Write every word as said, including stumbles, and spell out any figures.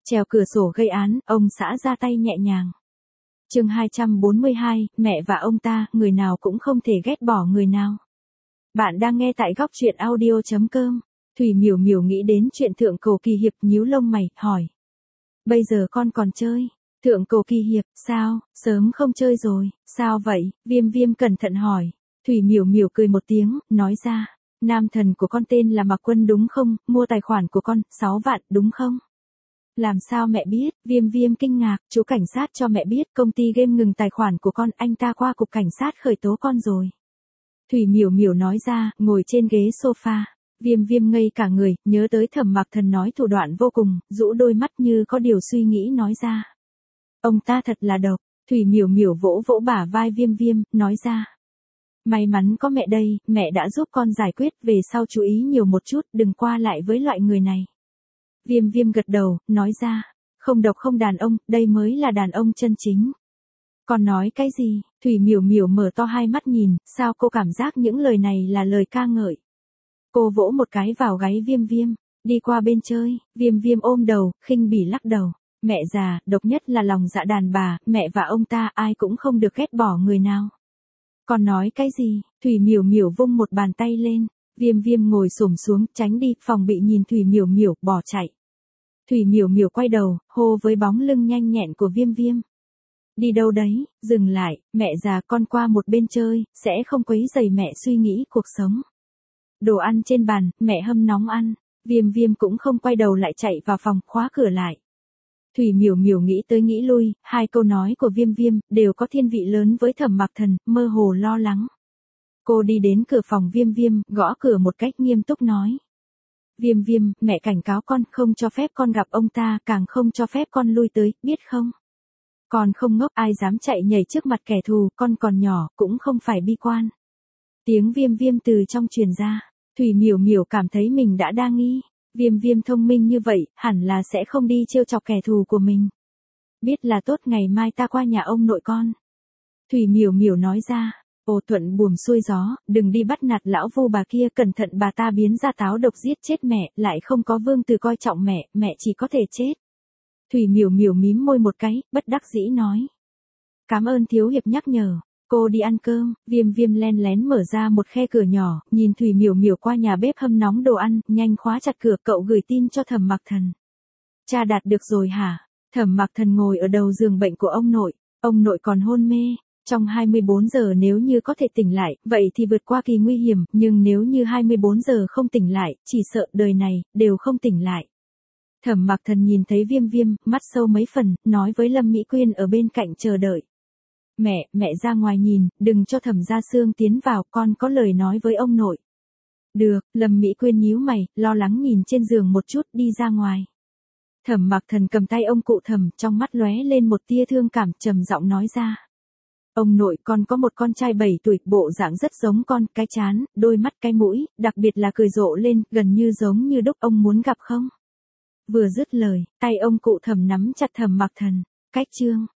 Trèo cửa sổ gây án, ông xã ra tay nhẹ nhàng. Chương hai trăm bốn mươi hai, mẹ và ông ta, người nào cũng không thể ghét bỏ người nào. Bạn đang nghe tại góc truyện audio chấm com. Thủy Miểu Miểu nghĩ đến chuyện Thượng Cổ Kỳ Hiệp, nhíu lông mày, hỏi. Bây giờ con còn chơi? Thượng Cổ Kỳ Hiệp, sao, sớm không chơi rồi, sao vậy? Viêm Viêm cẩn thận hỏi. Thủy Miểu Miểu cười một tiếng, nói ra. Nam thần của con tên là Mạc Quân đúng không? Mua tài khoản của con, sáu vạn đúng không? Làm sao mẹ biết? Viêm Viêm kinh ngạc, chú cảnh sát cho mẹ biết công ty game ngừng tài khoản của con, anh ta qua cục cảnh sát khởi tố con rồi. Thủy Miểu Miểu nói ra, ngồi trên ghế sofa. Viêm Viêm ngây cả người, nhớ tới Thẩm Mạc Thần nói thủ đoạn vô cùng, rũ đôi mắt như có điều suy nghĩ nói ra. Ông ta thật là độc. Thủy Miểu Miểu vỗ vỗ bả vai Viêm Viêm, nói ra. May mắn có mẹ đây, mẹ đã giúp con giải quyết, về sau chú ý nhiều một chút, đừng qua lại với loại người này. Viêm Viêm gật đầu, nói ra, không độc không đàn ông, đây mới là đàn ông chân chính. Con nói cái gì? Thủy Miểu Miểu mở to hai mắt nhìn, sao cô cảm giác những lời này là lời ca ngợi. Cô vỗ một cái vào gáy Viêm Viêm, đi qua bên chơi. Viêm Viêm ôm đầu, khinh bỉ lắc đầu. Mẹ già, độc nhất là lòng dạ đàn bà, mẹ và ông ta ai cũng không được ghét bỏ người nào. Con nói cái gì? Thủy Miểu Miểu vung một bàn tay lên. Viêm Viêm ngồi xổm xuống, tránh đi, phòng bị nhìn Thủy Miểu Miểu, bỏ chạy. Thủy Miểu Miểu quay đầu, hô với bóng lưng nhanh nhẹn của Viêm Viêm. Đi đâu đấy? Dừng lại, mẹ già, con qua một bên chơi, sẽ không quấy rầy mẹ suy nghĩ cuộc sống. Đồ ăn trên bàn, mẹ hâm nóng ăn. Viêm Viêm cũng không quay đầu lại, chạy vào phòng, khóa cửa lại. Thủy Miểu Miểu nghĩ tới nghĩ lui, hai câu nói của Viêm Viêm đều có thiên vị lớn với Thẩm Mạc Thần, mơ hồ lo lắng. Cô đi đến cửa phòng Viêm Viêm, gõ cửa một cách nghiêm túc nói. Viêm Viêm, mẹ cảnh cáo con, không cho phép con gặp ông ta, càng không cho phép con lui tới, biết không? Con không ngốc, ai dám chạy nhảy trước mặt kẻ thù, con còn nhỏ, cũng không phải bi quan. Tiếng Viêm Viêm từ trong truyền ra, Thủy Miểu Miểu cảm thấy mình đã đa nghi. Viêm Viêm thông minh như vậy, hẳn là sẽ không đi trêu chọc kẻ thù của mình. Biết là tốt, ngày mai ta qua nhà ông nội con. Thủy Miểu Miểu nói ra. Ô thuận buồm xuôi gió, đừng đi bắt nạt lão Vu bà kia, cẩn thận bà ta biến ra táo độc giết chết mẹ, lại không có Vương Từ coi trọng mẹ, mẹ chỉ có thể chết. Thủy Miểu Miểu mím môi một cái, bất đắc dĩ nói. Cảm ơn thiếu hiệp nhắc nhở, cô đi ăn cơm. Viêm Viêm len lén mở ra một khe cửa nhỏ, nhìn Thủy Miểu Miểu qua nhà bếp hâm nóng đồ ăn, nhanh khóa chặt cửa. Cậu gửi tin cho Thẩm Mạc Thần. Cha đạt được rồi hả? Thẩm Mạc Thần ngồi ở đầu giường bệnh của ông nội, ông nội còn hôn mê. Trong hai mươi bốn giờ nếu như có thể tỉnh lại, vậy thì vượt qua kỳ nguy hiểm, nhưng nếu như hai mươi bốn giờ không tỉnh lại, chỉ sợ đời này, đều không tỉnh lại. Thẩm Mạc Thần nhìn thấy Viêm Viêm, mắt sâu mấy phần, nói với Lâm Mỹ Quyên ở bên cạnh chờ đợi. Mẹ, mẹ ra ngoài nhìn, đừng cho Thẩm Gia Sương tiến vào, con có lời nói với ông nội. Được, Lâm Mỹ Quyên nhíu mày, lo lắng nhìn trên giường một chút, đi ra ngoài. Thẩm Mạc Thần cầm tay ông cụ Thẩm, trong mắt lóe lên một tia thương cảm, trầm giọng nói ra. Ông nội, con có một con trai bảy tuổi, bộ dạng rất giống con, cái trán, đôi mắt, cái mũi, đặc biệt là cười rộ lên, gần như giống như đúc, ông muốn gặp không? Vừa dứt lời, tay ông cụ Thẩm nắm chặt Thẩm Mạc Thần. Cách chương